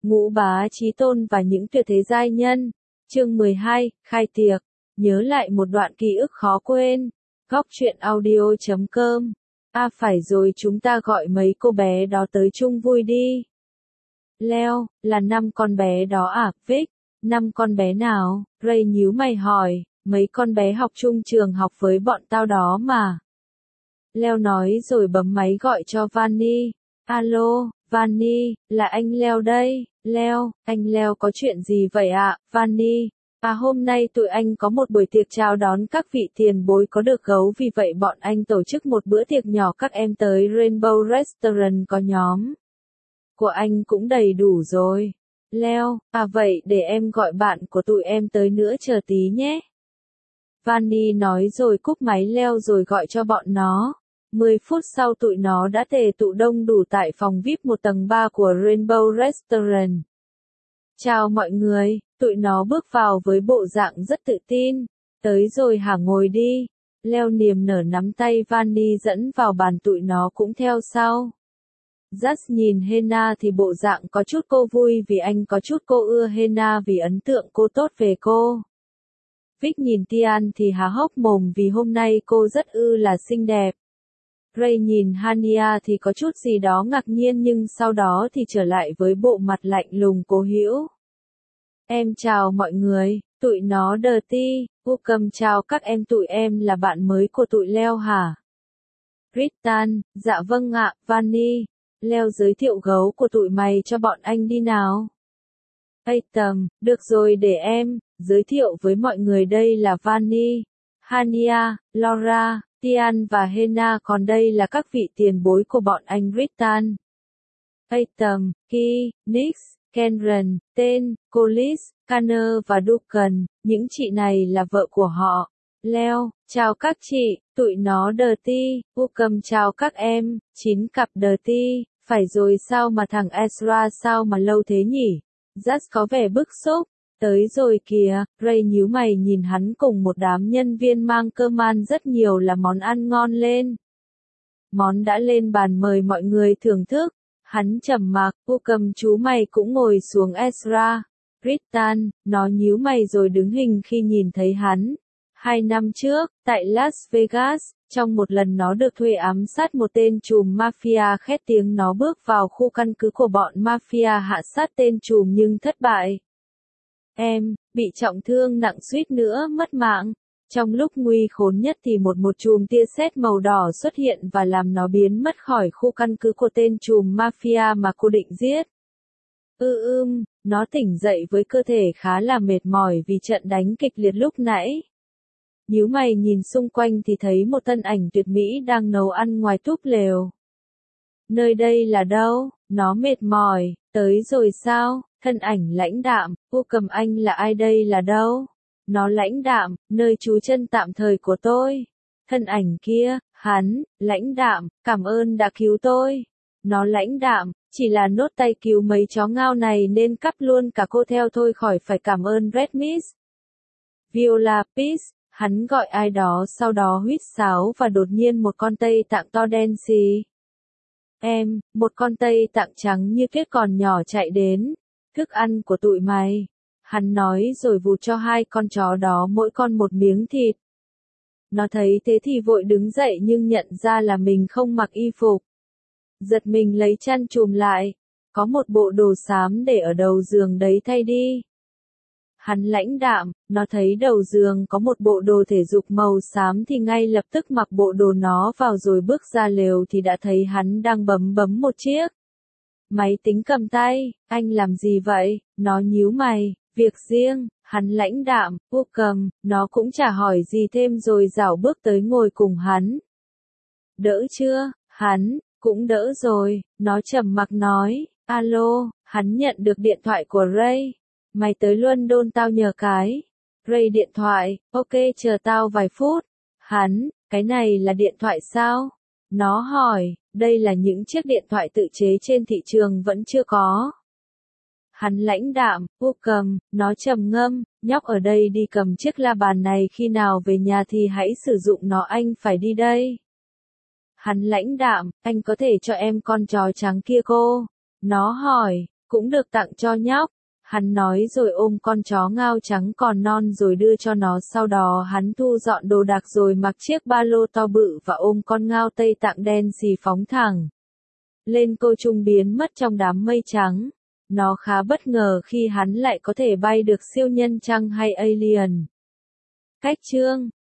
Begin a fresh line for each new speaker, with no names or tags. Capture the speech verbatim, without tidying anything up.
Ngũ Bá Chí Tôn và những tuyệt thế giai nhân. Chương mười hai, khai tiệc. Nhớ lại một đoạn ký ức khó quên. Góc truyện audio chấm com. À phải rồi, chúng ta gọi mấy cô bé đó tới chung vui đi. Leo, là năm con bé đó à, Vic? Năm con bé nào? Ray nhíu mày hỏi, mấy con bé học chung trường học với bọn tao đó mà. Leo nói rồi bấm máy gọi cho Vanny. Alo, Vanny, là anh Leo đây. Leo, anh Leo có chuyện gì vậy ạ, Vanny? À hôm nay tụi anh có một buổi tiệc chào đón các vị tiền bối có được gấu, vì vậy bọn anh tổ chức một bữa tiệc nhỏ các em tới Rainbow Restaurant, có nhóm của anh cũng đầy đủ rồi. Leo, à vậy để em gọi bạn của tụi em tới nữa chờ tí nhé. Vanny nói rồi cúp máy Leo rồi gọi cho bọn nó. mười phút sau tụi nó đã tề tụ đông đủ tại phòng vi ai pi một tầng ba của Rainbow Restaurant. Chào mọi người, tụi nó bước vào với bộ dạng rất tự tin. Tới rồi hả, ngồi đi. Leo niềm nở nắm tay Vanny dẫn vào bàn, tụi nó cũng theo sau. Just nhìn Hena thì bộ dạng có chút cô vui vì anh có chút cô ưa Hena vì ấn tượng cô tốt về cô. Vic nhìn Tian thì há hốc mồm vì hôm nay cô rất ư là xinh đẹp. Ray nhìn Hania thì có chút gì đó ngạc nhiên nhưng sau đó thì trở lại với bộ mặt lạnh lùng cố hữu. Em chào mọi người, tụi nó Dirty, Welcome, chào các em, tụi em là bạn mới của tụi Leo hả? Ritan, dạ vâng ạ, Vanny. Leo giới thiệu gấu của tụi mày cho bọn anh đi nào. Atom, được rồi để em giới thiệu với mọi người, đây là Vanny, Hania, Laura, Tian và Hena, còn đây là các vị tiền bối của bọn anh Ritan. Atom, Ki, Nix, Kenran, Tên, Colis, Connor và Duncan, những chị này là vợ của họ. Leo, chào các chị, tụi nó Dirty, Welcome, chào các em, chín cặp Dirty, phải rồi sao mà thằng Ezra sao mà lâu thế nhỉ? Just có vẻ bức xúc. Tới rồi kìa, Ray nhíu mày nhìn hắn cùng một đám nhân viên mang cơm ăn rất nhiều là món ăn ngon lên. Món đã lên bàn mời mọi người thưởng thức. Hắn trầm mặc, Welcome, chú mày cũng ngồi xuống. Ezra, Ritan, nó nhíu mày rồi đứng hình khi nhìn thấy hắn. Hai năm trước, tại Las Vegas, trong một lần nó được thuê ám sát một tên trùm mafia khét tiếng, nó bước vào khu căn cứ của bọn mafia hạ sát tên trùm nhưng thất bại. Em, bị trọng thương nặng suýt nữa mất mạng. Trong lúc nguy khốn nhất thì một một chùm tia sét màu đỏ xuất hiện và làm nó biến mất khỏi khu căn cứ của tên trùm mafia mà cô định giết. Ư ưm, nó tỉnh dậy với cơ thể khá là mệt mỏi vì trận đánh kịch liệt lúc nãy. Nhíu mày nhìn xung quanh thì thấy một thân ảnh tuyệt mỹ đang nấu ăn ngoài túp lều. Nơi đây là đâu? Nó mệt mỏi, tới rồi sao? Thân ảnh lãnh đạm, Welcome, anh là ai, đây là đâu? Nó lãnh đạm, nơi trú chân tạm thời của tôi. Thân ảnh kia, hắn, lãnh đạm, cảm ơn đã cứu tôi. Nó lãnh đạm, chỉ là nốt tay cứu mấy chó ngao này nên cắp luôn cả cô theo thôi, khỏi phải cảm ơn Red Miss. Viola Peace, hắn gọi ai đó sau đó huýt sáo và đột nhiên một con Tây Tạng to đen xì. Em, một con Tây Tạng trắng như tuyết còn nhỏ chạy đến. Thức ăn của tụi mày. Hắn nói rồi vụt cho hai con chó đó mỗi con một miếng thịt. Nó thấy thế thì vội đứng dậy nhưng nhận ra là mình không mặc y phục. Giật mình lấy chăn chùm lại. Có một bộ đồ xám để ở đầu giường đấy, thay đi. Hắn lãnh đạm, nó thấy đầu giường có một bộ đồ thể dục màu xám thì ngay lập tức mặc bộ đồ nó vào rồi bước ra lều thì đã thấy hắn đang bấm bấm một chiếc máy tính cầm tay. Anh làm gì vậy? Nó nhíu mày. Việc riêng. Hắn lãnh đạm, Welcome, nó cũng chả hỏi gì thêm rồi dảo bước tới ngồi cùng hắn. Đỡ chưa? Hắn, cũng đỡ rồi. Nó trầm mặc nói. Alo, hắn nhận được điện thoại của Ray. Mày tới London tao nhờ cái. Ray điện thoại, ok chờ tao vài phút. Hắn, cái này là điện thoại sao? Nó hỏi, đây là những chiếc điện thoại tự chế trên thị trường vẫn chưa có. Hắn lãnh đạm, Welcome, nó trầm ngâm, nhóc ở đây đi cầm chiếc la bàn này, khi nào về nhà thì hãy sử dụng nó, anh phải đi đây. Hắn lãnh đạm, anh có thể cho em con chó trắng kia cô? Nó hỏi, cũng được tặng cho nhóc. Hắn nói rồi ôm con chó ngao trắng còn non rồi đưa cho nó, sau đó hắn thu dọn đồ đạc rồi mặc chiếc ba lô to bự và ôm con ngao Tây Tạng đen xì phóng thẳng lên cô trung biến mất trong đám mây trắng. Nó khá bất ngờ khi hắn lại có thể bay được siêu nhân chăng hay alien. Cách chương